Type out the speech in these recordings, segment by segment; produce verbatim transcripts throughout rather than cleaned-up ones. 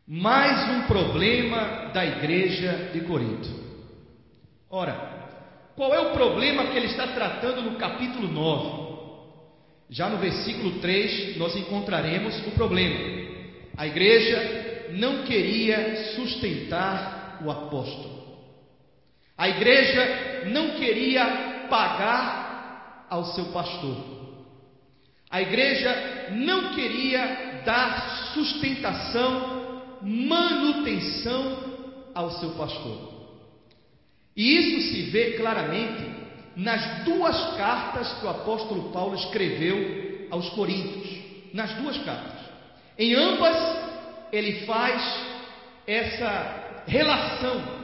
Mais um problema da igreja de Corinto. Ora, qual é o problema que ele está tratando no capítulo nove? Já no versículo três nós encontraremos o problema. A igreja não queria sustentar o apóstolo. A igreja não queria pagar ao seu pastor. A igreja não queria dar sustentação, manutenção ao seu pastor. E isso se vê claramente nas duas cartas que o apóstolo Paulo escreveu aos Coríntios. Nas duas cartas. Em ambas, ele faz essa relação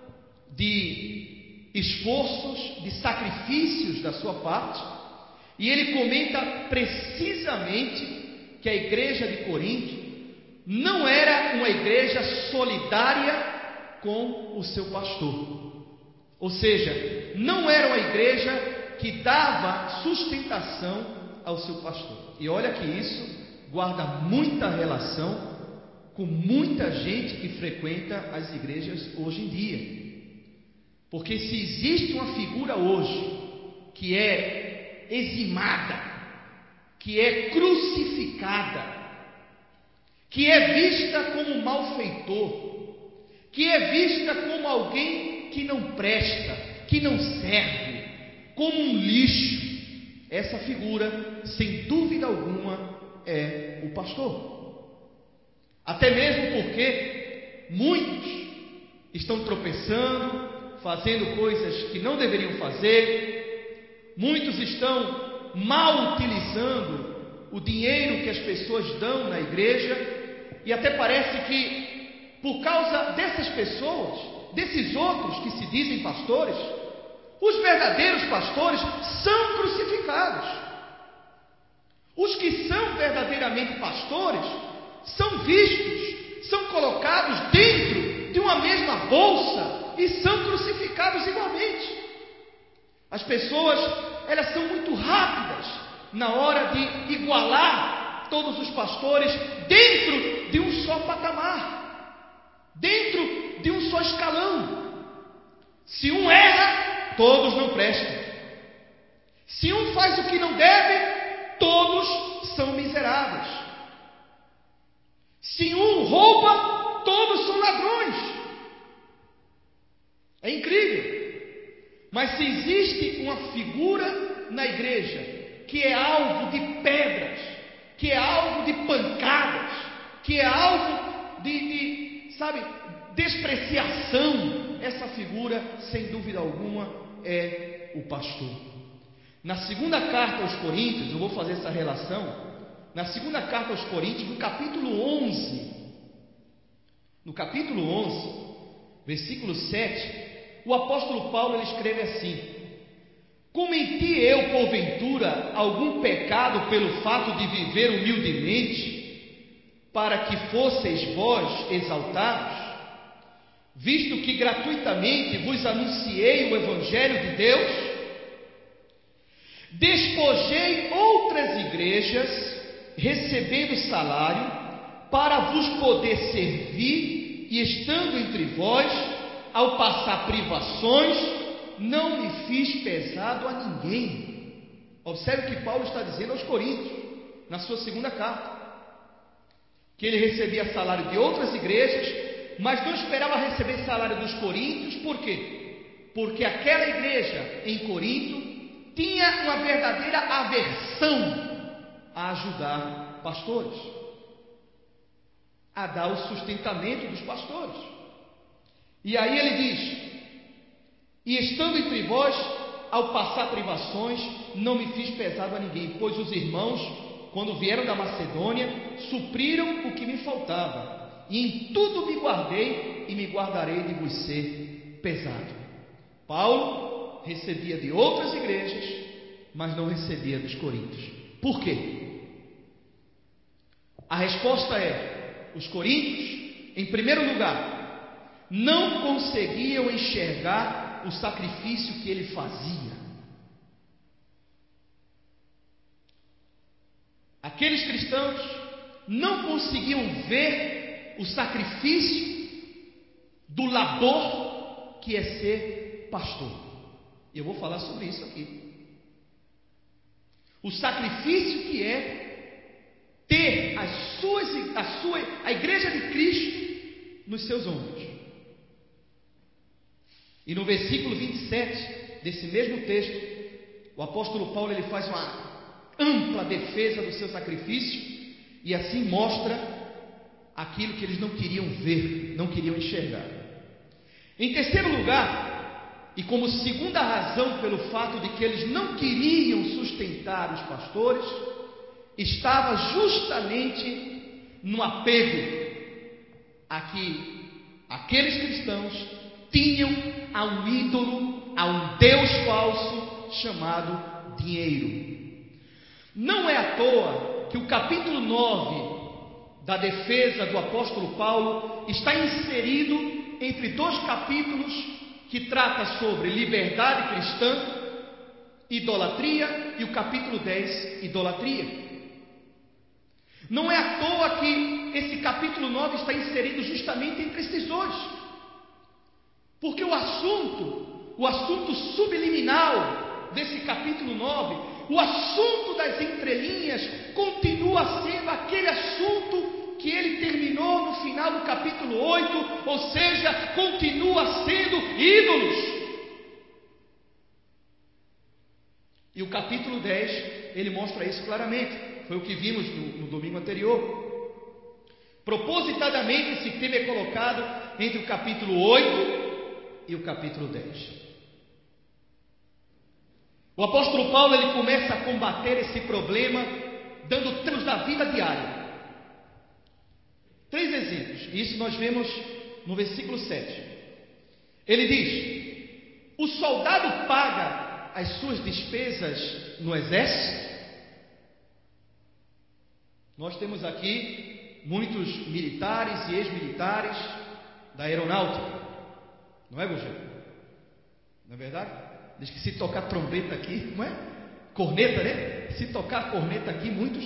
de esforços, de sacrifícios da sua parte, e ele comenta precisamente que a igreja de Corinto não era uma igreja solidária com o seu pastor. Ou seja, não era uma igreja que dava sustentação ao seu pastor. E olha que isso guarda muita relação com muita gente que frequenta as igrejas hoje em dia. Porque se existe uma figura hoje que é eximada, que é crucificada, que é vista como malfeitor, que é vista como alguém que não presta, que não serve, como um lixo, essa figura, sem dúvida alguma, é o pastor. Até mesmo porque muitos estão tropeçando, fazendo coisas que não deveriam fazer, muitos estão mal utilizando o dinheiro que as pessoas dão na igreja, e até parece que por causa dessas pessoas, desses outros que se dizem pastores, os verdadeiros pastores são crucificados. Os que são verdadeiramente pastores são vistos, são colocados dentro de uma mesma bolsa e são crucificados igualmente. As pessoas, elas são muito rápidas na hora de igualar todos os pastores dentro de um só patamar, dentro de um só escalão. Se um erra, todos não prestam. Se um faz o que não deve, todos são miseráveis. Se um rouba, todos são ladrões. É incrível. Mas se existe uma figura na igreja que é alvo de pedras, que é alvo de pancadas, que é alvo de, de sabe, despreciação, essa figura, sem dúvida alguma, é o pastor. Na segunda carta aos Coríntios, eu vou fazer essa relação, na segunda carta aos Coríntios, no capítulo onze, no capítulo onze, versículo sete, o apóstolo Paulo ele escreve assim: cometi eu, porventura, algum pecado pelo fato de viver humildemente, para que fosseis vós exaltados, visto que gratuitamente vos anunciei o Evangelho de Deus? Despojei outras igrejas, recebendo salário, para vos poder servir, e estando entre vós, ao passar privações, não me fiz pesado a ninguém. Observe o que Paulo está dizendo aos Coríntios, na sua segunda carta, que ele recebia salário de outras igrejas, mas não esperava receber salário dos coríntios. Por quê? Porque aquela igreja em Corinto tinha uma verdadeira aversão a ajudar pastores, a dar o sustentamento dos pastores. E aí ele diz: e estando entre vós, ao passar privações, não me fiz pesado a ninguém, pois os irmãos, quando vieram da Macedônia, supriram o que me faltava, e em tudo me guardei, e me guardarei de vos ser pesado. Paulo recebia de outras igrejas, mas não recebia dos coríntios. Por quê? A resposta é: os coríntios, em primeiro lugar, não conseguiam enxergar o sacrifício que ele fazia. Aqueles cristãos não conseguiam ver o sacrifício do labor que é ser pastor. E eu vou falar sobre isso aqui. O sacrifício que é ter as suas, a, sua, a igreja de Cristo nos seus ombros. E no versículo vinte e sete desse mesmo texto, o apóstolo Paulo ele faz uma ampla defesa do seu sacrifício e assim mostra aquilo que eles não queriam ver, não queriam enxergar. Em terceiro lugar, e como segunda razão pelo fato de que eles não queriam sustentar os pastores, estava justamente no apego a que aqueles cristãos tinham a um ídolo, a um Deus falso chamado dinheiro. Não é à toa que o capítulo nove da defesa do apóstolo Paulo está inserido entre dois capítulos que trata sobre liberdade cristã, idolatria, e o capítulo dez, idolatria. Não é à toa que esse capítulo nove está inserido justamente entre esses dois, porque o assunto, o assunto subliminal desse capítulo nove, o assunto das entrelinhas, continua sendo aquele assunto que ele terminou no final do capítulo oito, ou seja, continua sendo ídolos. E o capítulo dez, ele mostra isso claramente. Foi o que vimos no, no domingo anterior. Propositadamente esse tema é colocado entre o capítulo oito e o capítulo dez. O apóstolo Paulo ele começa a combater esse problema dando termos da vida diária. Três exemplos, e isso nós vemos no versículo sete. Ele diz: o soldado paga as suas despesas no exército? Nós temos aqui muitos militares e ex-militares da aeronáutica, não é, Gugê? Não é verdade? Diz que se tocar trombeta aqui, não é? Corneta, né? Se tocar corneta aqui, muitos.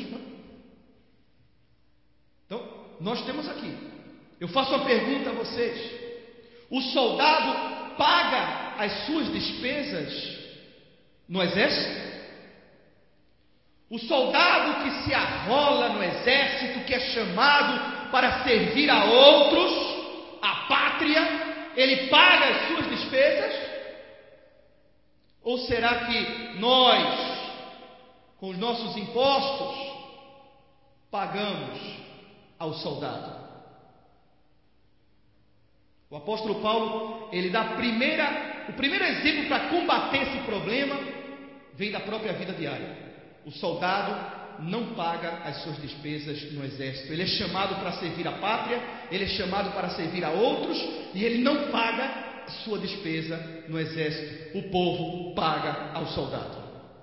Então, nós temos aqui. Eu faço uma pergunta a vocês: o soldado paga as suas despesas no exército? O soldado que se arrola no exército, que é chamado para servir a outros, a pátria, ele paga as suas despesas? Ou será que nós, com os nossos impostos, pagamos ao soldado? O apóstolo Paulo, ele dá a primeira, o primeiro exemplo para combater esse problema, vem da própria vida diária. O soldado não paga as suas despesas no exército. Ele é chamado para servir a pátria, ele é chamado para servir a outros, e ele não paga a sua despesa no exército. O povo paga ao soldado.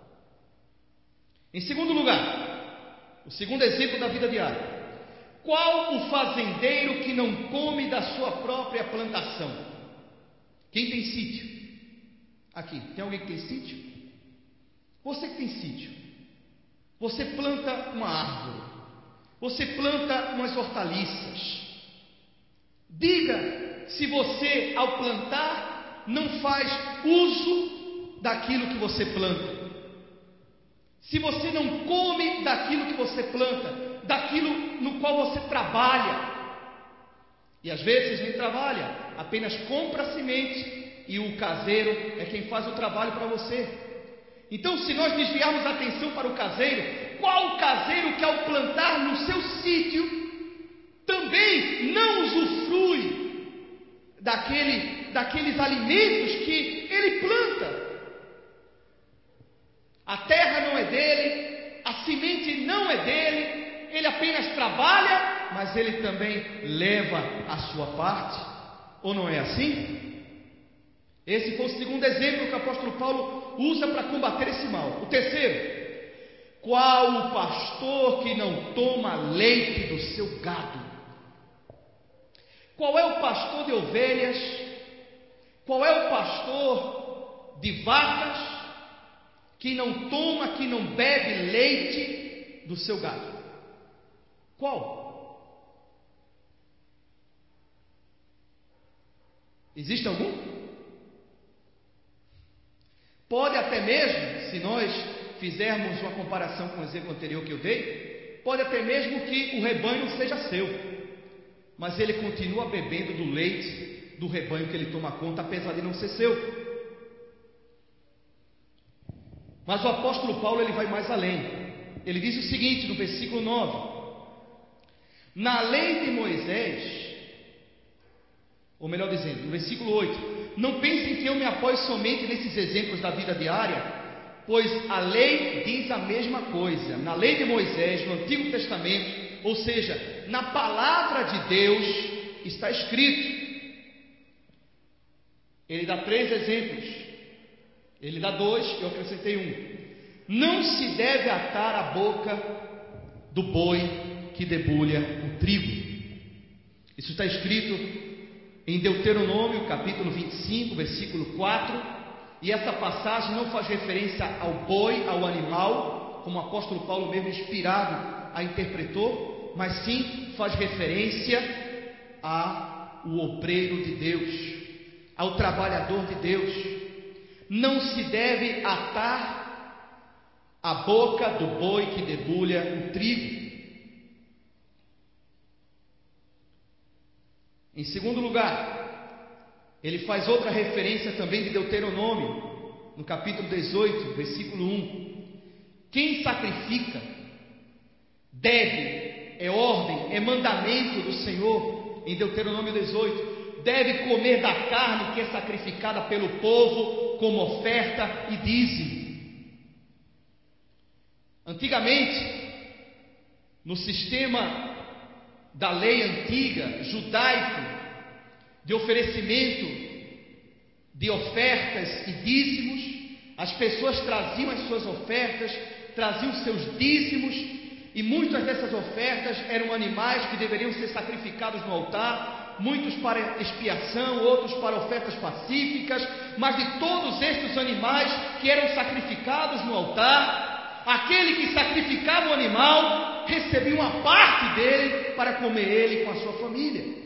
Em segundo lugar, o segundo exemplo da vida diária: qual o fazendeiro que não come da sua própria plantação? Quem tem sítio? Aqui, tem alguém que tem sítio? Você que tem sítio, você planta uma árvore, você planta umas hortaliças. Diga se você, ao plantar, não faz uso daquilo que você planta. Se você não come daquilo que você planta, daquilo no qual você trabalha. E às vezes nem trabalha, apenas compra a semente e o caseiro é quem faz o trabalho para você. Então, se nós desviarmos a atenção para o caseiro, qual o caseiro que ao plantar no seu sítio também não usufrui daquele, daqueles alimentos que ele planta? A terra não é dele, a semente não é dele, ele apenas trabalha, mas ele também leva a sua parte. Ou não é assim? Esse foi o segundo exemplo que o apóstolo Paulo usa para combater esse mal. O terceiro: qual o pastor que não toma leite do seu gado? Qual é o pastor de ovelhas? Qual é o pastor de vacas que não toma, que não bebe leite do seu gado? Qual? Existe algum? Pode até mesmo, se nós fizermos uma comparação com o exemplo anterior que eu dei, pode até mesmo que o rebanho não seja seu, mas ele continua bebendo do leite do rebanho que ele toma conta, apesar de não ser seu. Mas o apóstolo Paulo ele vai mais além. Ele diz o seguinte no versículo nove: na lei de Moisés, ou melhor dizendo, no versículo oito, não pensem que eu me apoio somente nesses exemplos da vida diária, pois a lei diz a mesma coisa. Na lei de Moisés, no Antigo Testamento, ou seja, na palavra de Deus, está escrito. Ele dá três exemplos. Ele dá dois, eu acrescentei um. Não se deve atar a boca do boi que debulha o trigo. Isso está escrito em Deuteronômio, capítulo vinte e cinco, versículo quatro. E essa passagem não faz referência ao boi, ao animal, como o apóstolo Paulo mesmo inspirado a interpretou, mas sim faz referência ao obreiro de Deus, ao trabalhador de Deus. Não se deve atar a boca do boi que debulha o trigo. Em segundo lugar, ele faz outra referência também de Deuteronômio, no capítulo dezoito, versículo um. Quem sacrifica deve, é ordem, é mandamento do Senhor, em Deuteronômio dezoito, deve comer da carne que é sacrificada pelo povo como oferta e dízimo. Antigamente, no sistema da lei antiga, judaico, de oferecimento de ofertas e dízimos, as pessoas traziam as suas ofertas, traziam seus dízimos, e muitas dessas ofertas eram animais que deveriam ser sacrificados no altar, muitos para expiação, outros para ofertas pacíficas, mas de todos estes animais que eram sacrificados no altar, aquele que sacrificava o animal recebia uma parte dele para comer ele com a sua família.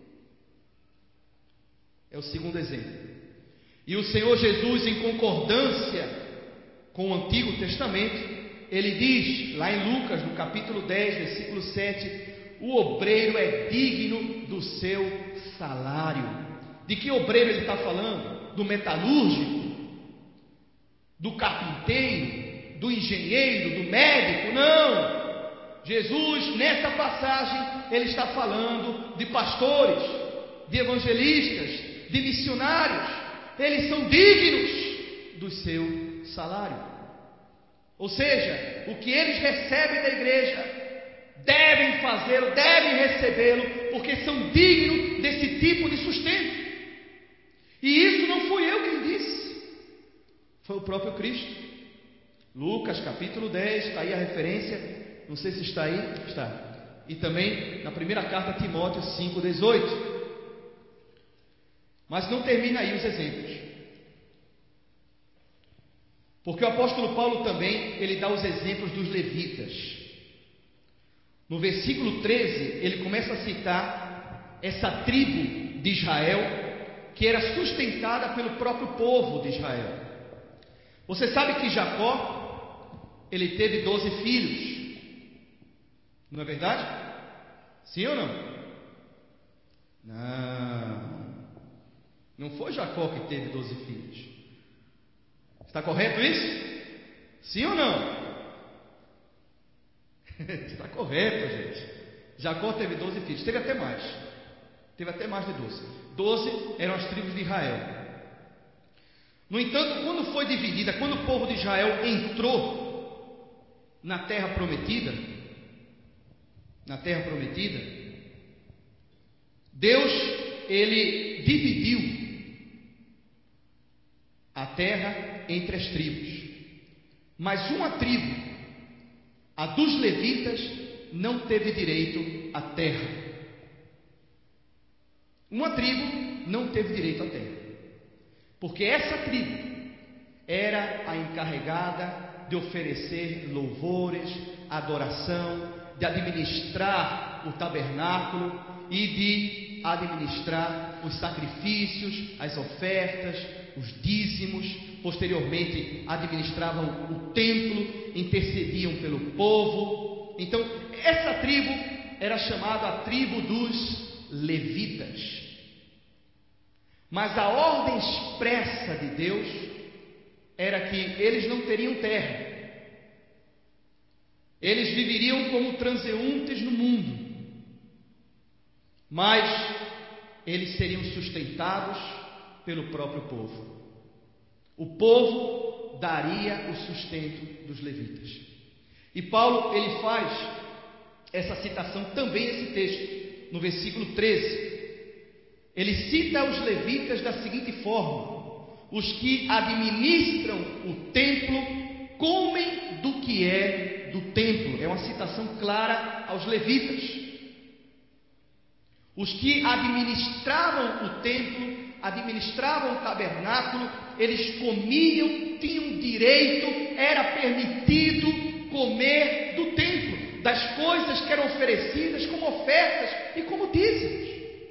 É o segundo exemplo. E o Senhor Jesus, em concordância com o Antigo Testamento, ele diz lá em Lucas, no capítulo dez, versículo sete, o obreiro é digno do seu salário. De que obreiro ele está falando? Do metalúrgico? Do carpinteiro? Do engenheiro? Do médico? Não! Jesus, nessa passagem, ele está falando de pastores, de evangelistas, de missionários. Eles são dignos do seu salário. Ou seja, o que eles recebem da igreja, devem fazê-lo, devem recebê-lo, porque são dignos desse tipo de sustento. E isso não fui eu quem disse, foi o próprio Cristo. Lucas capítulo dez, está aí a referência, não sei se está aí, está. E também na primeira carta a Timóteo cinco, dezoito. Mas não termina aí os exemplos, porque o apóstolo Paulo também, ele dá os exemplos dos levitas. No versículo treze, ele começa a citar essa tribo de Israel, que era sustentada pelo próprio povo de Israel. Você sabe que Jacó, ele teve doze filhos, não é verdade? Sim ou não? Não, não foi Jacó que teve doze filhos. Está correto isso? Sim ou não? Está correto, gente. Jacó teve doze filhos, teve até mais. Teve até mais de doze. Doze eram as tribos de Israel. No entanto, quando foi dividida, quando o povo de Israel entrou na terra prometida, na terra prometida, Deus, ele dividiu a terra entre as tribos, mas uma tribo, a dos levitas, não teve direito à terra. Uma tribo não teve direito à terra, porque essa tribo era a encarregada de oferecer louvores, adoração, de administrar o tabernáculo e de administrar os sacrifícios, as ofertas, os dízimos. Posteriormente administravam o templo, intercediam pelo povo. Então essa tribo era chamada a tribo dos levitas. Mas a ordem expressa de Deus era que eles não teriam terra. Eles viveriam como transeuntes no mundo, mas eles seriam sustentados pelo próprio povo. O povo daria o sustento dos levitas. E Paulo, ele faz essa citação também nesse texto, no versículo treze. Ele cita os levitas da seguinte forma: os que administram o templo comem do que é do templo. É uma citação clara aos levitas. Os que administravam o templo, administravam o tabernáculo, eles comiam, tinham direito, era permitido comer do templo, das coisas que eram oferecidas como ofertas e como dízimos.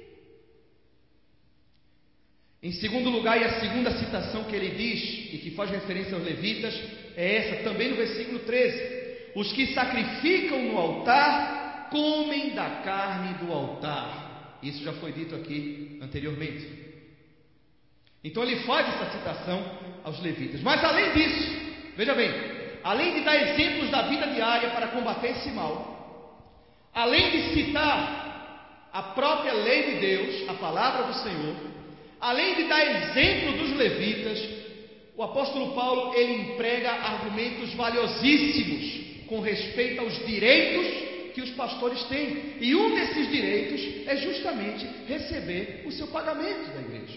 Em segundo lugar, e a segunda citação que ele diz, e que faz referência aos levitas, é essa, também no versículo treze. Os que sacrificam no altar, comem da carne do altar. Isso já foi dito aqui anteriormente. Então ele faz essa citação aos levitas. Mas além disso, veja bem, além de dar exemplos da vida diária para combater esse mal, além de citar a própria lei de Deus, a palavra do Senhor, além de dar exemplo dos levitas, o apóstolo Paulo, ele emprega argumentos valiosíssimos com respeito aos direitos que os pastores têm. E um desses direitos é justamente receber o seu pagamento da igreja.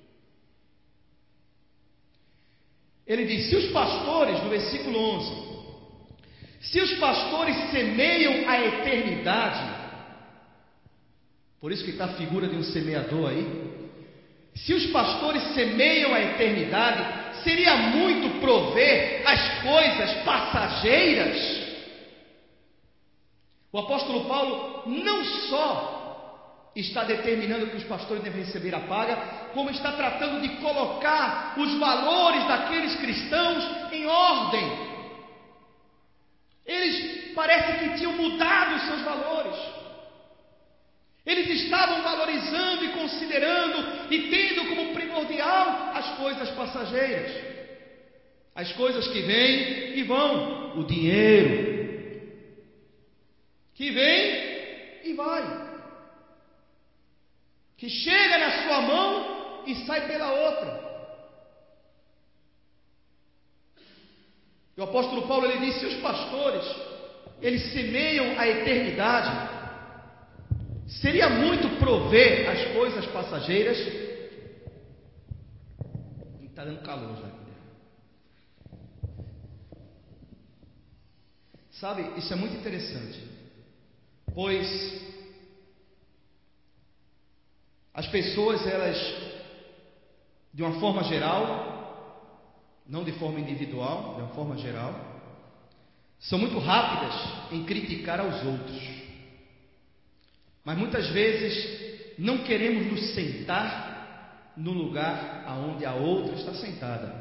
Ele diz: se os pastores, no versículo onze, se os pastores semeiam a eternidade, por isso que está a figura de um semeador aí, se os pastores semeiam a eternidade, seria muito prover as coisas passageiras. O apóstolo Paulo não só está determinando que os pastores devem receber a paga, como está tratando de colocar os valores daqueles cristãos em ordem. Eles parece que tinham mudado os seus valores. Eles estavam valorizando e considerando e tendo como primordial as coisas passageiras, as coisas que vêm e vão, o dinheiro que vem e vai, que chega na sua mão e sai pela outra. O apóstolo Paulo, ele diz: se os pastores eles semeiam a eternidade, seria muito prover as coisas passageiras. Está dando calor já. Sabe, isso é muito interessante, pois as pessoas, elas, de uma forma geral, não de forma individual, de uma forma geral, são muito rápidas em criticar aos outros. Mas muitas vezes não queremos nos sentar no lugar aonde a outra está sentada.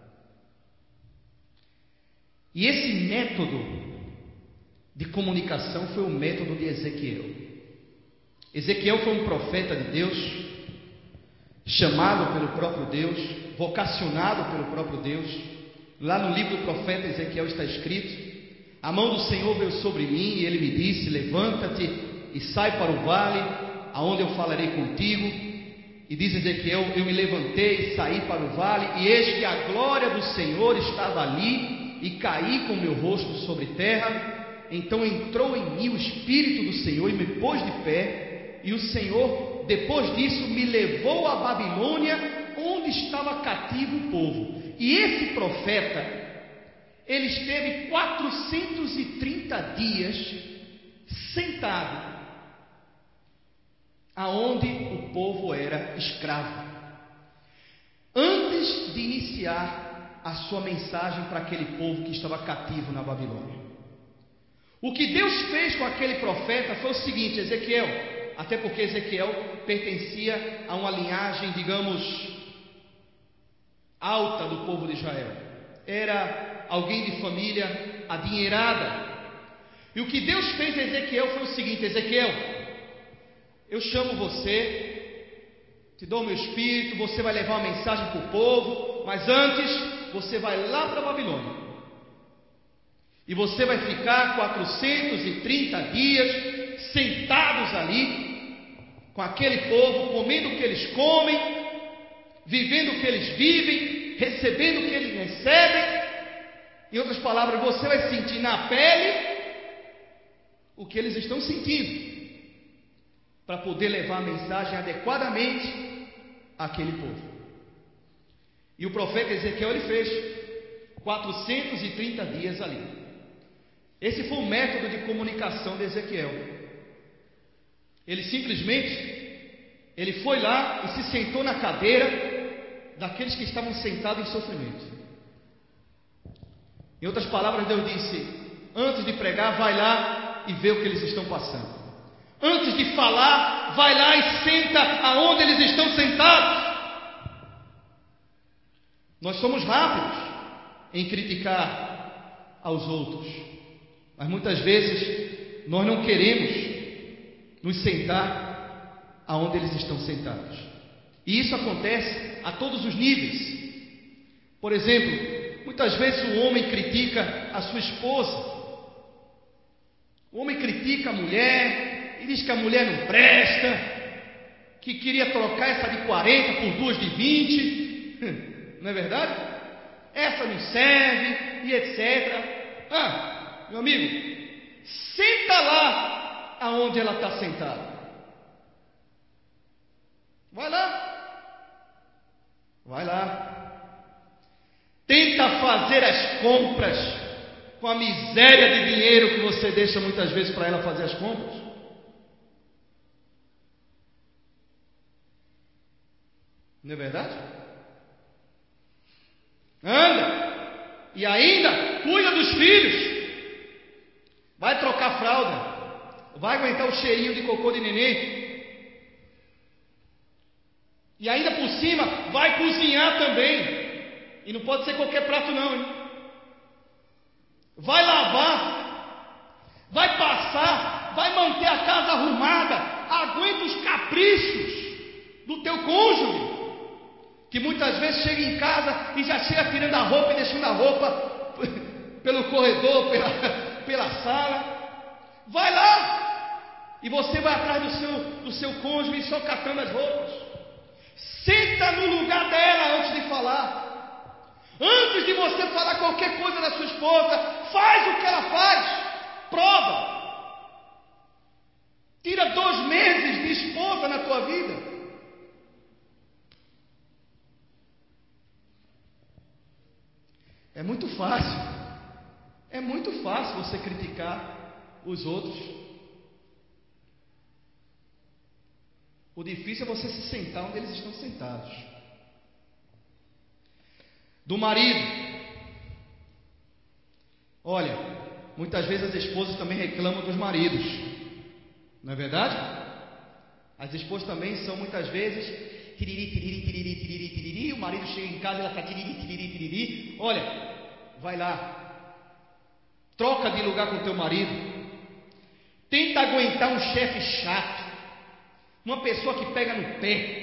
E esse método de comunicação foi o método de Ezequiel. Ezequiel foi um profeta de Deus, chamado pelo próprio Deus, vocacionado pelo próprio Deus. Lá no livro do profeta Ezequiel está escrito: a mão do Senhor veio sobre mim e ele me disse: levanta-te e sai para o vale, aonde eu falarei contigo. E diz Ezequiel: eu me levantei e saí para o vale, e eis que a glória do Senhor estava ali, e caí com o meu rosto sobre terra. Então entrou em mim o Espírito do Senhor e me pôs de pé, e o Senhor, depois disso, me levou a Babilônia, onde estava cativo o povo. E esse profeta, ele esteve quatrocentos e trinta dias sentado aonde o povo era escravo, antes de iniciar a sua mensagem para aquele povo que estava cativo na Babilônia. O que Deus fez com aquele profeta foi o seguinte: Ezequiel, até porque Ezequiel pertencia a uma linhagem, digamos, alta do povo de Israel. Era alguém de família adinheirada. E o que Deus fez a Ezequiel foi o seguinte: Ezequiel, eu chamo você, te dou o meu espírito, você vai levar uma mensagem para o povo, mas antes você vai lá para a Babilônia. E você vai ficar quatrocentos e trinta dias sentados ali, com aquele povo, comendo o que eles comem, vivendo o que eles vivem, recebendo o que eles recebem. Em outras palavras, você vai sentir na pele o que eles estão sentindo, para poder levar a mensagem adequadamente àquele povo. E o profeta Ezequiel, ele fez quatrocentos e trinta dias ali. Esse foi o método de comunicação de Ezequiel. Ele simplesmente, ele foi lá e se sentou na cadeira daqueles que estavam sentados em sofrimento. Em outras palavras, Deus disse: antes de pregar, vai lá e vê o que eles estão passando. Antes de falar, vai lá e senta aonde eles estão sentados. Nós somos rápidos em criticar aos outros, mas muitas vezes nós não queremos nos sentar aonde eles estão sentados. E isso acontece a todos os níveis. Por exemplo, muitas vezes o homem critica a sua esposa. O homem critica a mulher e diz que a mulher não presta, que queria trocar essa de quarenta por duas de vinte, não é verdade? Essa não serve, e etcétera. Ah, meu amigo, senta lá aonde ela está sentada. Vai lá, vai lá. Tenta fazer as compras com a miséria de dinheiro que você deixa muitas vezes para ela fazer as compras. Não é verdade? Anda, e ainda cuida dos filhos. Vai trocar fralda, vai aguentar o cheirinho de cocô de neném. E ainda por cima, vai cozinhar também. E não pode ser qualquer prato não, hein? Vai lavar, vai passar, vai manter a casa arrumada. Aguenta os caprichos do teu cônjuge, que muitas vezes chega em casa e já chega tirando a roupa e deixando a roupa pelo corredor, pela, pela sala. Vai lá, e você vai atrás do seu, do seu cônjuge só catando as roupas. Senta no lugar dela antes de falar. Antes de você falar qualquer coisa da sua esposa, faz o que ela faz. Prova. Tira dois meses de esposa na tua vida. É muito fácil. É muito fácil você criticar os outros. O difícil é você se sentar onde eles estão sentados. Do marido. Olha, muitas vezes as esposas também reclamam dos maridos. Não é verdade? As esposas também são muitas vezes tiriri, tiriri, tiriri, tiriri, tiriri. O marido chega em casa e ela está tiriri, tiriri, tiriri. Olha, vai lá. Troca de lugar com o teu marido. Tenta aguentar um chefe chato. Uma pessoa que pega no pé.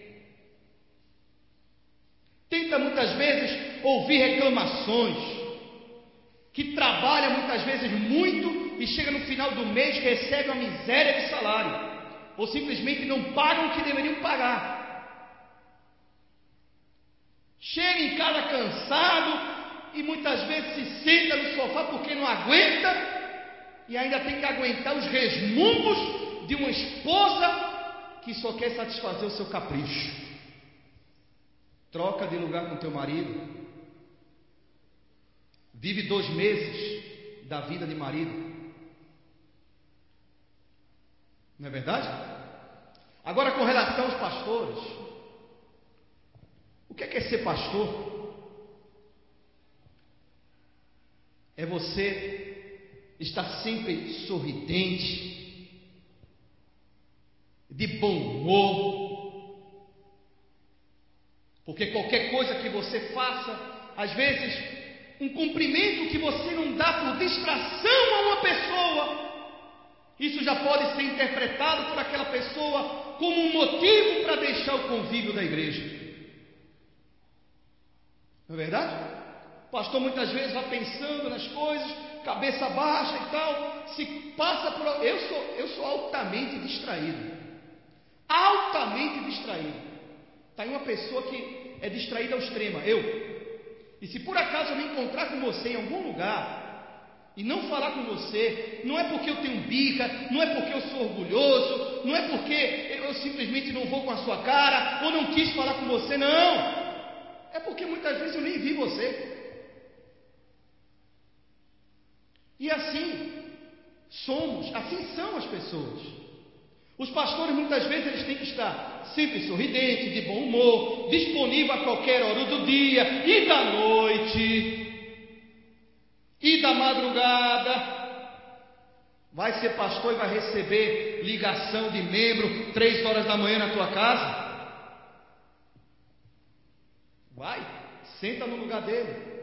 Tenta muitas vezes ouvir reclamações, que trabalha muitas vezes muito e chega no final do mês, recebe uma miséria de salário, ou simplesmente não pagam o que deveriam pagar. Chega em casa cansado e muitas vezes se senta no sofá porque não aguenta e ainda tem que aguentar os resmungos de uma esposa que só quer satisfazer o seu capricho. Troca de lugar com teu marido. Vive dois meses da vida de marido. Não é verdade? Agora, com relação aos pastores, o que é, que é ser pastor? É você estar sempre sorridente, de bom humor, porque qualquer coisa que você faça, às vezes, um cumprimento que você não dá por distração a uma pessoa, isso já pode ser interpretado por aquela pessoa como um motivo para deixar o convívio da igreja. Não é verdade? O pastor muitas vezes vai pensando nas coisas, cabeça baixa e tal, se passa por... Eu sou, eu sou altamente distraído. Altamente distraído. Está aí uma pessoa que é distraída ao extremo, eu. E se por acaso eu me encontrar com você em algum lugar e não falar com você, não é porque eu tenho birra, não é porque eu sou orgulhoso, não é porque eu simplesmente não vou com a sua cara ou não quis falar com você, não. É porque muitas vezes eu nem vi você. E assim somos, assim são as pessoas. Os pastores muitas vezes eles têm que estar sempre sorridente, de bom humor, disponível a qualquer hora do dia e da noite e da madrugada. Vai ser pastor e vai receber ligação de membro três horas da manhã na tua casa? Vai, senta no lugar dele.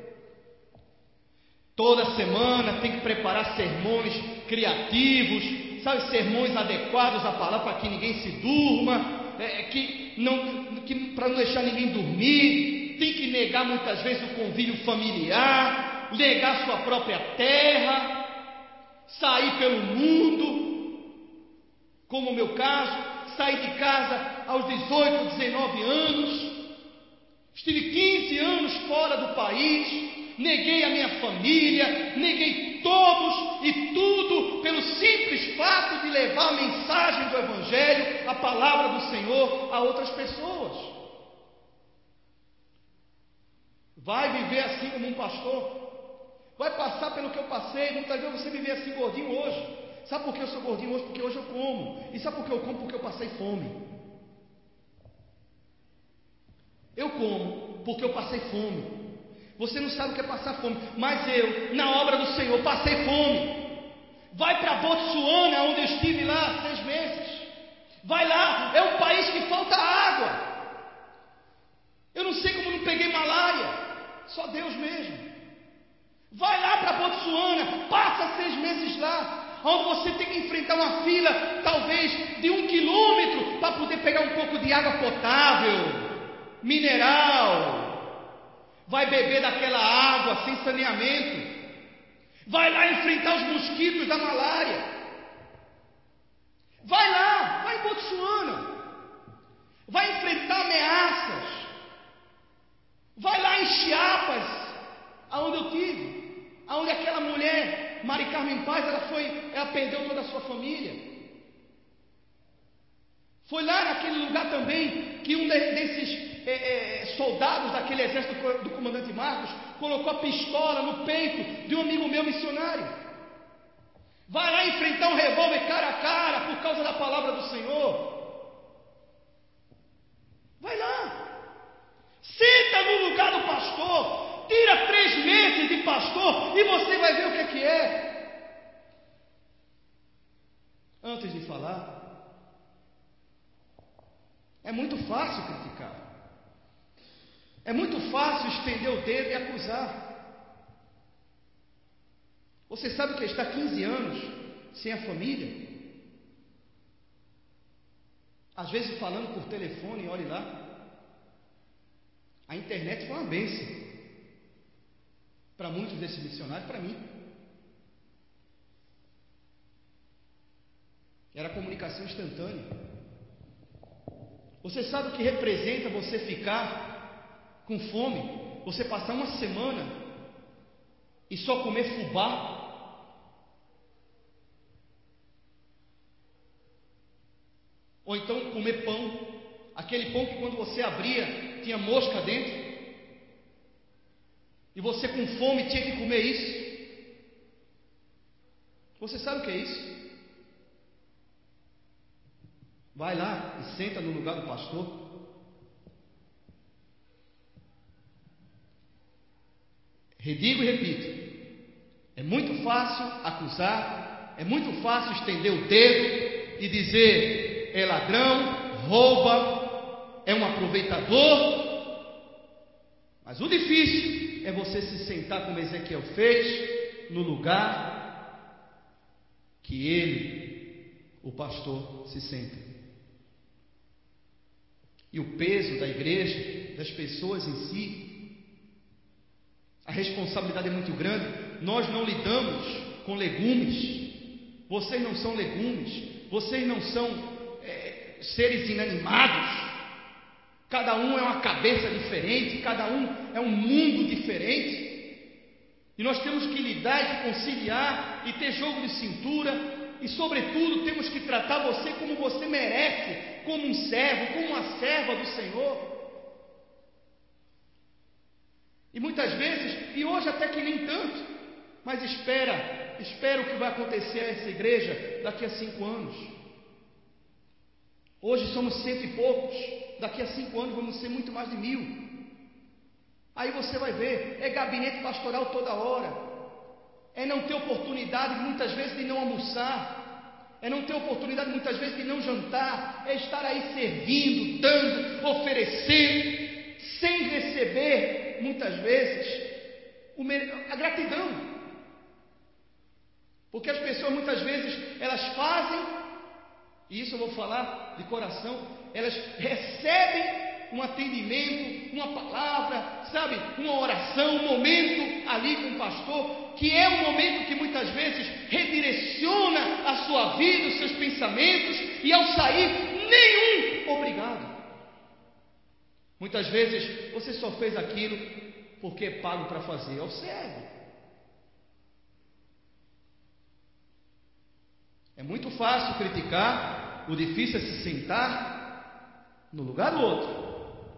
Toda semana tem que preparar sermões criativos, sabe, sermões adequados à palavra para que ninguém se durma, é, que não, que, para não deixar ninguém dormir. Tem que negar muitas vezes o convívio familiar, negar sua própria terra, sair pelo mundo, como o meu caso, saí de casa aos dezoito, dezenove anos, estive quinze anos fora do país, neguei a minha família, neguei todos e tudo pelo simples fato de levar a mensagem do Evangelho, a palavra do Senhor a outras pessoas. Vai viver assim como um pastor, vai passar pelo que eu passei. Muitas vezes você viver assim gordinho hoje. Sabe por que eu sou gordinho hoje? Porque hoje eu como. E sabe por que eu como? Porque eu passei fome. Eu como porque eu passei fome. Você não sabe o que é passar fome, mas eu, na obra do Senhor, passei fome. Vai para Botsuana, onde eu estive lá seis meses. Vai lá, é um país que falta água. Eu não sei como não peguei malária, só Deus mesmo. Vai lá para Botsuana, passa seis meses lá, onde você tem que enfrentar uma fila, talvez de um quilômetro, para poder pegar um pouco de água potável, mineral. Vai beber daquela água sem saneamento. Vai lá enfrentar os mosquitos da malária. Vai lá, vai em Botsuana. Vai enfrentar ameaças. Vai lá em Chiapas, aonde eu tive, aonde aquela mulher, Mari Carmen Paz, ela foi, ela perdeu toda a sua família. Foi lá naquele lugar também que um desses é, é, soldados daquele exército do comandante Marcos colocou a pistola no peito de um amigo meu missionário. Vai lá enfrentar um revólver cara a cara por causa da palavra do Senhor. Vai lá. Senta no lugar do pastor. Tira três meses de pastor e você vai ver o que é que é. Antes de falar, é muito fácil criticar. É muito fácil estender o dedo e acusar. Você sabe o que é estar quinze anos sem a família? Às vezes falando por telefone, olhe lá. A internet foi uma bênção para muitos desses missionários, para mim. Era comunicação instantânea. Você sabe o que representa você ficar com fome? Você passar uma semana e só comer fubá? Ou então comer pão, aquele pão que quando você abria tinha mosca dentro, e você com fome tinha que comer isso. Você sabe o que é isso? Vai lá e senta no lugar do pastor. Redigo e repito, é muito fácil acusar, é muito fácil estender o dedo e dizer: porque é ladrão, rouba, é um aproveitador. Mas o difícil é você se sentar como Ezequiel fez, no lugar que ele, o pastor, se senta. E o peso da igreja, das pessoas em si, a responsabilidade é muito grande. Nós não lidamos com legumes. Vocês não são legumes. Vocês não são é, seres inanimados. Cada um é uma cabeça diferente. Cada um é um mundo diferente. E nós temos que lidar e conciliar e ter jogo de cintura. E sobretudo temos que tratar você como você merece, como um servo, como uma serva do Senhor. E muitas vezes, e hoje até que nem tanto, mas espera, espera o que vai acontecer a essa igreja daqui a cinco anos. Hoje somos cento e poucos, daqui a cinco anos vamos ser muito mais de mil. Aí você vai ver, é gabinete pastoral toda hora. É não ter oportunidade muitas vezes de não almoçar, é não ter oportunidade muitas vezes de não jantar, é estar aí servindo, dando, oferecendo, sem receber muitas vezes a gratidão. Porque as pessoas muitas vezes elas fazem, e isso eu vou falar de coração, elas recebem um atendimento, uma palavra, sabe, uma oração, um momento ali com o pastor, que é um momento que muitas vezes redireciona a sua vida, os seus pensamentos, e ao sair, nenhum obrigado. Muitas vezes você só fez aquilo porque é pago para fazer. Observe. É muito fácil criticar, o difícil é se sentar no lugar do outro.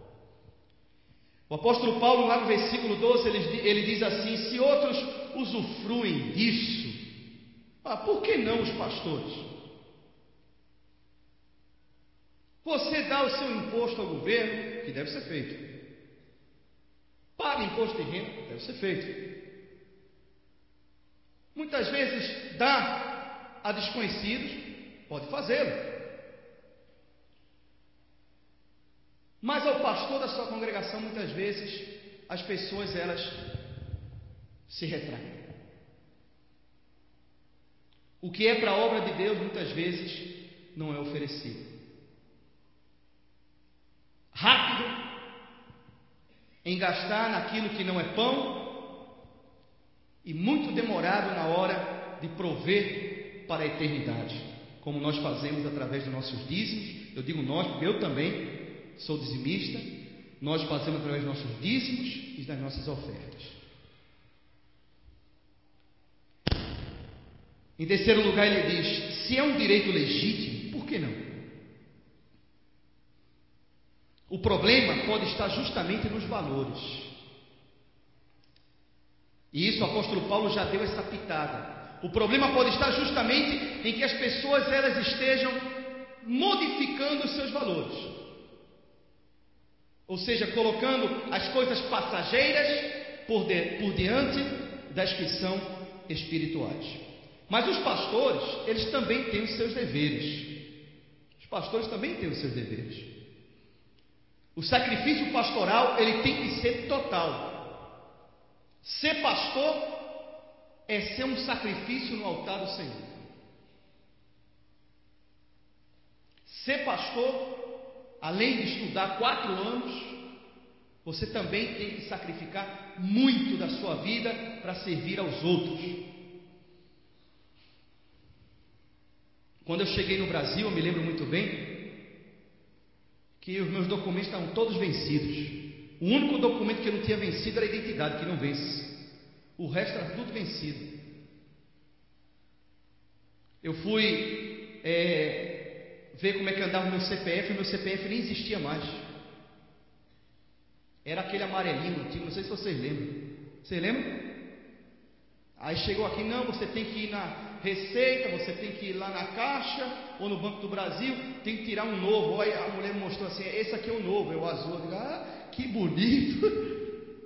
O apóstolo Paulo, lá no versículo doze, ele, ele diz assim: se outros usufruem disso, ah, por que não os pastores? Você dá o seu imposto ao governo, que deve ser feito. Paga imposto de renda, deve ser feito. Muitas vezes dá a desconhecidos, pode fazê-lo. Mas ao pastor da sua congregação, muitas vezes, as pessoas, elas se retraem. O que é para a obra de Deus, muitas vezes, não é oferecido. Rápido em gastar naquilo que não é pão e muito demorado na hora de prover para a eternidade, como nós fazemos através dos nossos dízimos. Eu digo nós, porque eu também sou dizimista. Nós fazemos através dos nossos dízimos e das nossas ofertas. Em terceiro lugar, ele diz: se é um direito legítimo, por que não? O problema pode estar justamente nos valores. E isso o apóstolo Paulo já deu essa pitada. O problema pode estar justamente em que as pessoas elas estejam modificando os seus valores. Ou seja, colocando as coisas passageiras por, de, por diante das que são espirituais. Mas os pastores, eles também têm os seus deveres. Os pastores também têm os seus deveres. O sacrifício pastoral, ele tem que ser total. Ser pastor é ser um sacrifício no altar do Senhor. Ser pastor, além de estudar quatro anos, você também tem que sacrificar muito da sua vida para servir aos outros. Quando eu cheguei no Brasil, eu me lembro muito bem que os meus documentos estavam todos vencidos. O único documento que eu não tinha vencido era a identidade, que não vence. O resto era tudo vencido. Eu fui é, ver como é que andava o meu C P F, e o meu C P F nem existia mais. Era aquele amarelinho antigo, não sei se vocês lembram. Vocês lembram? Aí chegou aqui: não, você tem que ir na Receita, você tem que ir lá na Caixa ou no Banco do Brasil, tem que tirar um novo. Aí a mulher me mostrou assim: esse aqui é o novo, é o azul. Eu digo: ah, que bonito.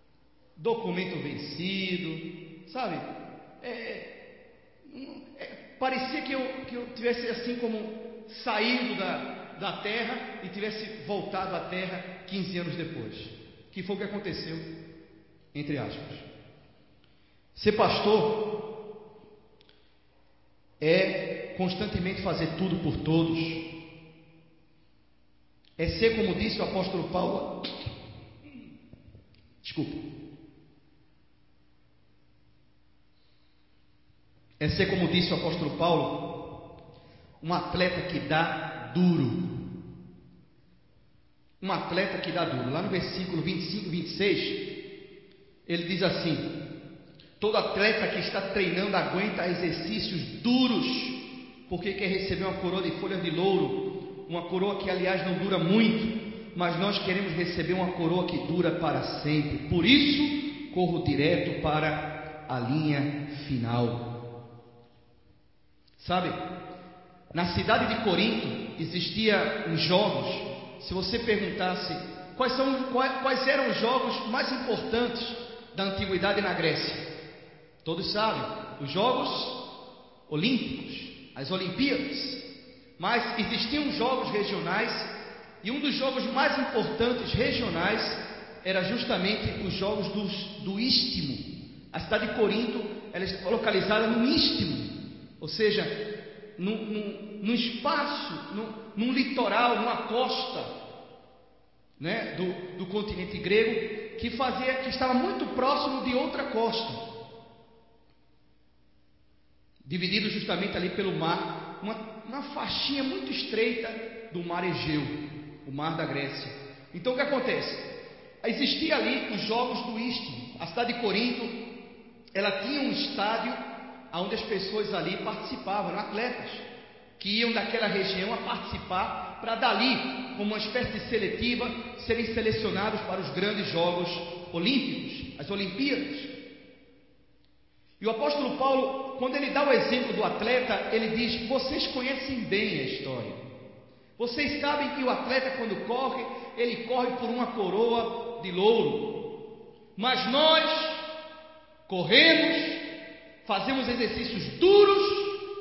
Documento vencido, sabe? É, é, parecia que eu, que eu tivesse assim como saído da, da terra e tivesse voltado à terra quinze anos depois. Que foi o que aconteceu, entre aspas. Ser pastor é constantemente fazer tudo por todos. É ser, como disse o apóstolo Paulo, desculpa, é ser, como disse o apóstolo Paulo, um atleta que dá duro. Um atleta que dá duro. Lá no versículo vinte e cinco, vinte e seis, ele diz assim: todo atleta que está treinando aguenta exercícios duros, porque quer receber uma coroa de folhas de louro, uma coroa que aliás não dura muito, mas nós queremos receber uma coroa que dura para sempre. Por isso, corro direto para a linha final. Sabe, na cidade de Corinto existia uns jogos. Se você perguntasse quais, são, quais, quais eram os jogos mais importantes da antiguidade na Grécia, todos sabem, os Jogos Olímpicos, as Olimpíadas. Mas existiam jogos regionais, e um dos jogos mais importantes regionais era justamente os jogos dos, do Istmo. A cidade de Corinto, ela está localizada no Istmo, ou seja, num, num, num espaço, num, num litoral, numa costa, né, do, do continente grego, que fazia, que estava muito próximo de outra costa, dividido justamente ali pelo mar, uma, uma faixinha muito estreita do mar Egeu, o mar da Grécia. Então o que acontece? Existia ali os jogos do Istmo. A cidade de Corinto, ela tinha um estádio onde as pessoas ali participavam, eram atletas que iam daquela região a participar, para dali, como uma espécie de seletiva, serem selecionados para os grandes Jogos Olímpicos, as Olimpíadas. E o apóstolo Paulo, quando ele dá o exemplo do atleta, ele diz: vocês conhecem bem a história. Vocês sabem que o atleta, quando corre, ele corre por uma coroa de louro. Mas nós corremos, fazemos exercícios duros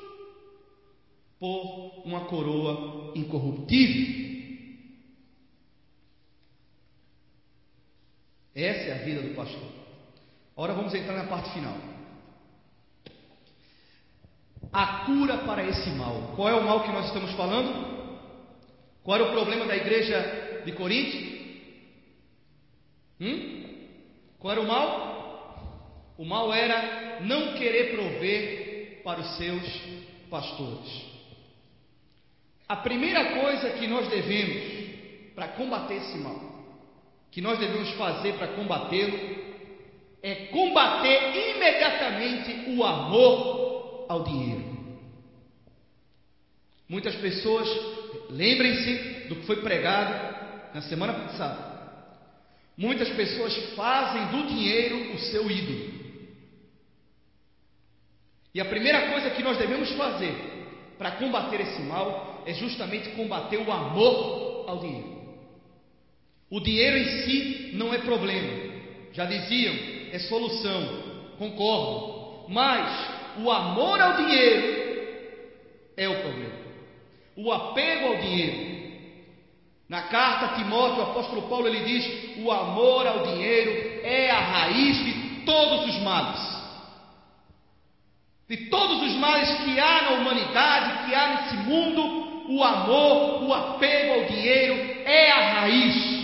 por uma coroa incorruptível. Essa é a vida do pastor. Agora vamos entrar na parte final. A cura para esse mal. Qual é o mal que nós estamos falando? Qual era o problema da igreja de Corinto? Hum? Qual era o mal? O mal era não querer prover para os seus pastores. A primeira coisa que nós devemos, para combater esse mal, que nós devemos fazer para combatê-lo, é combater imediatamente o amor ao dinheiro. Muitas pessoas, lembrem-se do que foi pregado na semana passada, muitas pessoas fazem do dinheiro o seu ídolo. E a primeira coisa que nós devemos fazer para combater esse mal é justamente combater o amor ao dinheiro. O dinheiro em si não é problema, já diziam, é solução, concordo, mas o amor ao dinheiro é o problema, o apego ao dinheiro. Na carta a Timóteo, o apóstolo Paulo, ele diz: o amor ao dinheiro é a raiz de todos os males. De todos os males que há na humanidade, que há nesse mundo, o amor, o apego ao dinheiro é a raiz.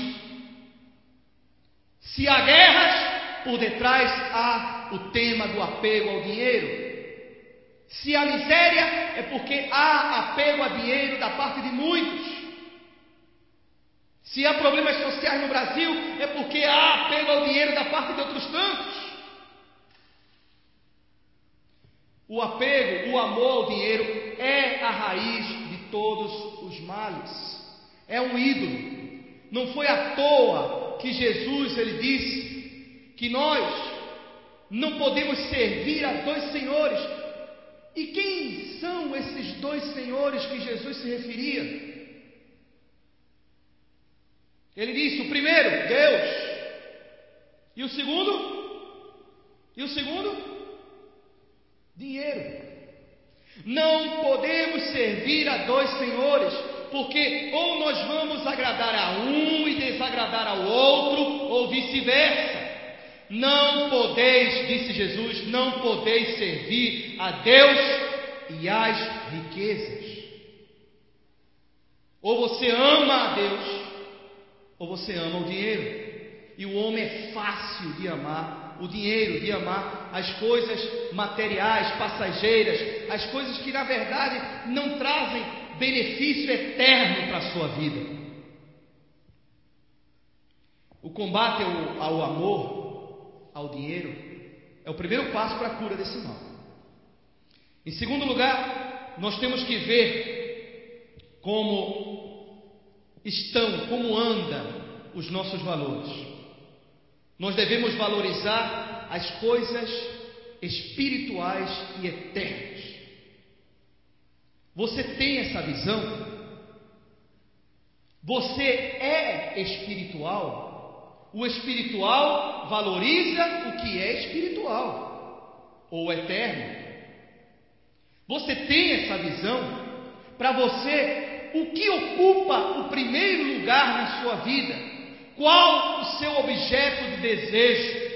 Se há guerras, por detrás há o tema do apego ao dinheiro. Se há miséria, é porque há apego a dinheiro da parte de muitos. Se há problemas sociais no Brasil, é porque há apego ao dinheiro da parte de outros tantos. O apego, o amor ao dinheiro é a raiz de todos os males. É um ídolo. Não foi à toa que Jesus, ele disse que nós não podemos servir a dois senhores. E quem são esses dois senhores que Jesus se referia? Ele disse: o primeiro, Deus. E o segundo? E o segundo? Dinheiro. Não podemos servir a dois senhores, porque ou nós vamos agradar a um e desagradar ao outro, ou vice-versa. Não podeis, disse Jesus, não podeis servir a Deus e às riquezas. Ou você ama a Deus, ou você ama o dinheiro. E o homem é fácil de amar o dinheiro, de amar as coisas materiais, passageiras, as coisas que na verdade não trazem benefício eterno para a sua vida. O combate ao, ao amor, ao dinheiro, é o primeiro passo para a cura desse mal. Em segundo lugar, nós temos que ver como estão, como andam os nossos valores. Nós devemos valorizar as coisas espirituais e eternas. Você tem essa visão? Você é espiritual? O espiritual valoriza o que é espiritual ou eterno. Você tem essa visão? Para você, o que ocupa o primeiro lugar na sua vida? Qual o seu objeto de desejo?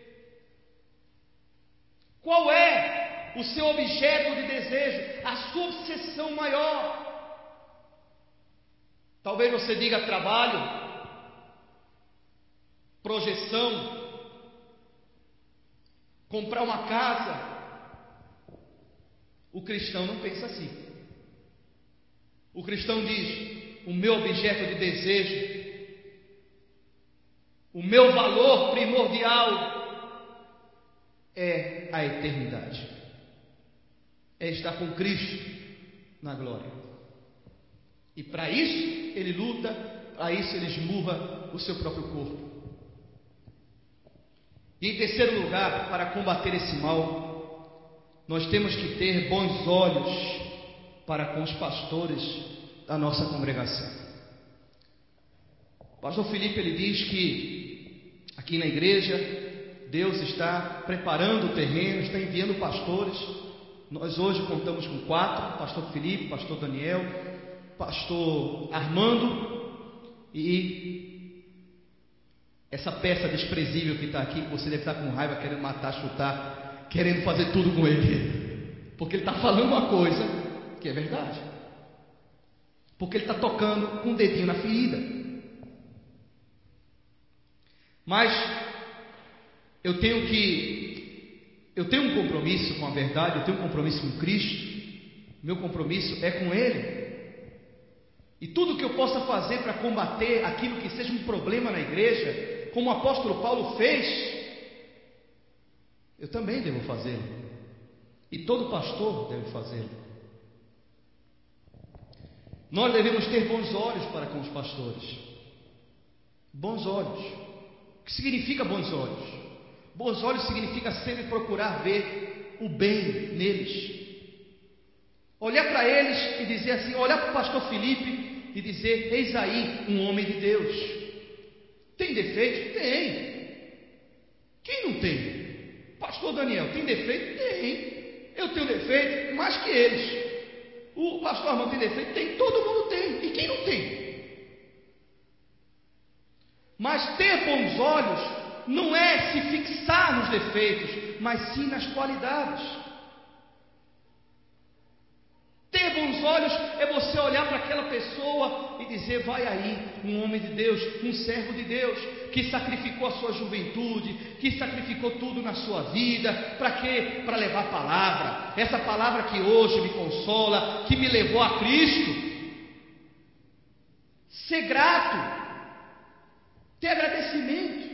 Qual é o seu objeto de desejo? A sua obsessão maior? Talvez você diga trabalho, projeção, comprar uma casa. O cristão não pensa assim. O cristão diz: o meu objeto de desejo, o meu valor primordial é a eternidade, é estar com Cristo na glória. E para isso ele luta, para isso ele esmurra o seu próprio corpo. E em terceiro lugar, para combater esse mal, nós temos que ter bons olhos para com os pastores da nossa congregação. O pastor Felipe, ele diz que aqui na igreja Deus está preparando o terreno, está enviando pastores. Nós hoje contamos com quatro: pastor Felipe, pastor Daniel, pastor Armando e essa peça desprezível que está aqui, que você deve estar com raiva, querendo matar, chutar, querendo fazer tudo com ele, porque ele está falando uma coisa que é verdade, porque ele está tocando com um dedinho na ferida. Mas eu tenho que, eu tenho um compromisso com a verdade, eu tenho um compromisso com Cristo, meu compromisso é com Ele. E tudo que eu possa fazer para combater aquilo que seja um problema na igreja, como o apóstolo Paulo fez, eu também devo fazê-lo. E todo pastor deve fazê-lo. Nós devemos ter bons olhos para com os pastores. Bons olhos. O que significa bons olhos? Bons olhos significa sempre procurar ver o bem neles. Olhar para eles e dizer assim, olhar para o pastor Felipe e dizer: eis aí um homem de Deus. Tem defeito? Tem. Quem não tem? Pastor Daniel, tem defeito? Tem. Eu tenho defeito mais que eles. O pastor Armando tem defeito? Tem. Todo mundo tem. E quem não tem? Mas ter bons olhos não é se fixar nos defeitos, mas sim nas qualidades. Ter bons olhos é você olhar para aquela pessoa e dizer: vai aí um homem de Deus, um servo de Deus, que sacrificou a sua juventude, que sacrificou tudo na sua vida. Para quê? Para levar a palavra, essa palavra que hoje me consola, que me levou a Cristo. Ser grato, ter agradecimento.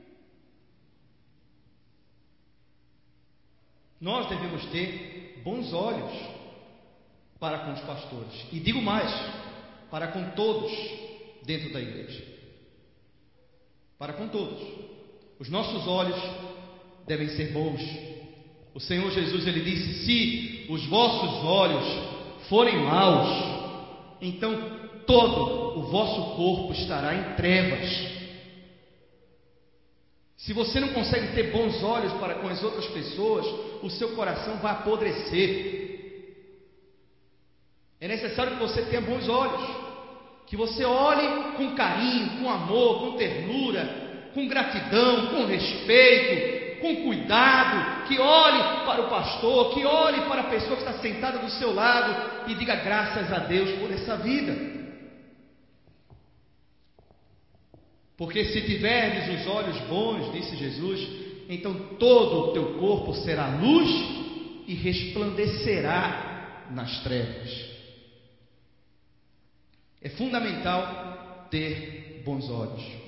Nós devemos ter bons olhos para com os pastores, e digo mais, para com todos dentro da igreja. Para com todos. Os nossos olhos devem ser bons. O Senhor Jesus, ele disse: se os vossos olhos forem maus, então todo o vosso corpo estará em trevas. Se você não consegue ter bons olhos para com as outras pessoas, o seu coração vai apodrecer. É necessário que você tenha bons olhos, que você olhe com carinho, com amor, com ternura, com gratidão, com respeito, com cuidado, que olhe para o pastor, que olhe para a pessoa que está sentada do seu lado e diga graças a Deus por essa vida. Porque se tiverdes os olhos bons, disse Jesus, então todo o teu corpo será luz e resplandecerá nas trevas. É fundamental ter bons olhos.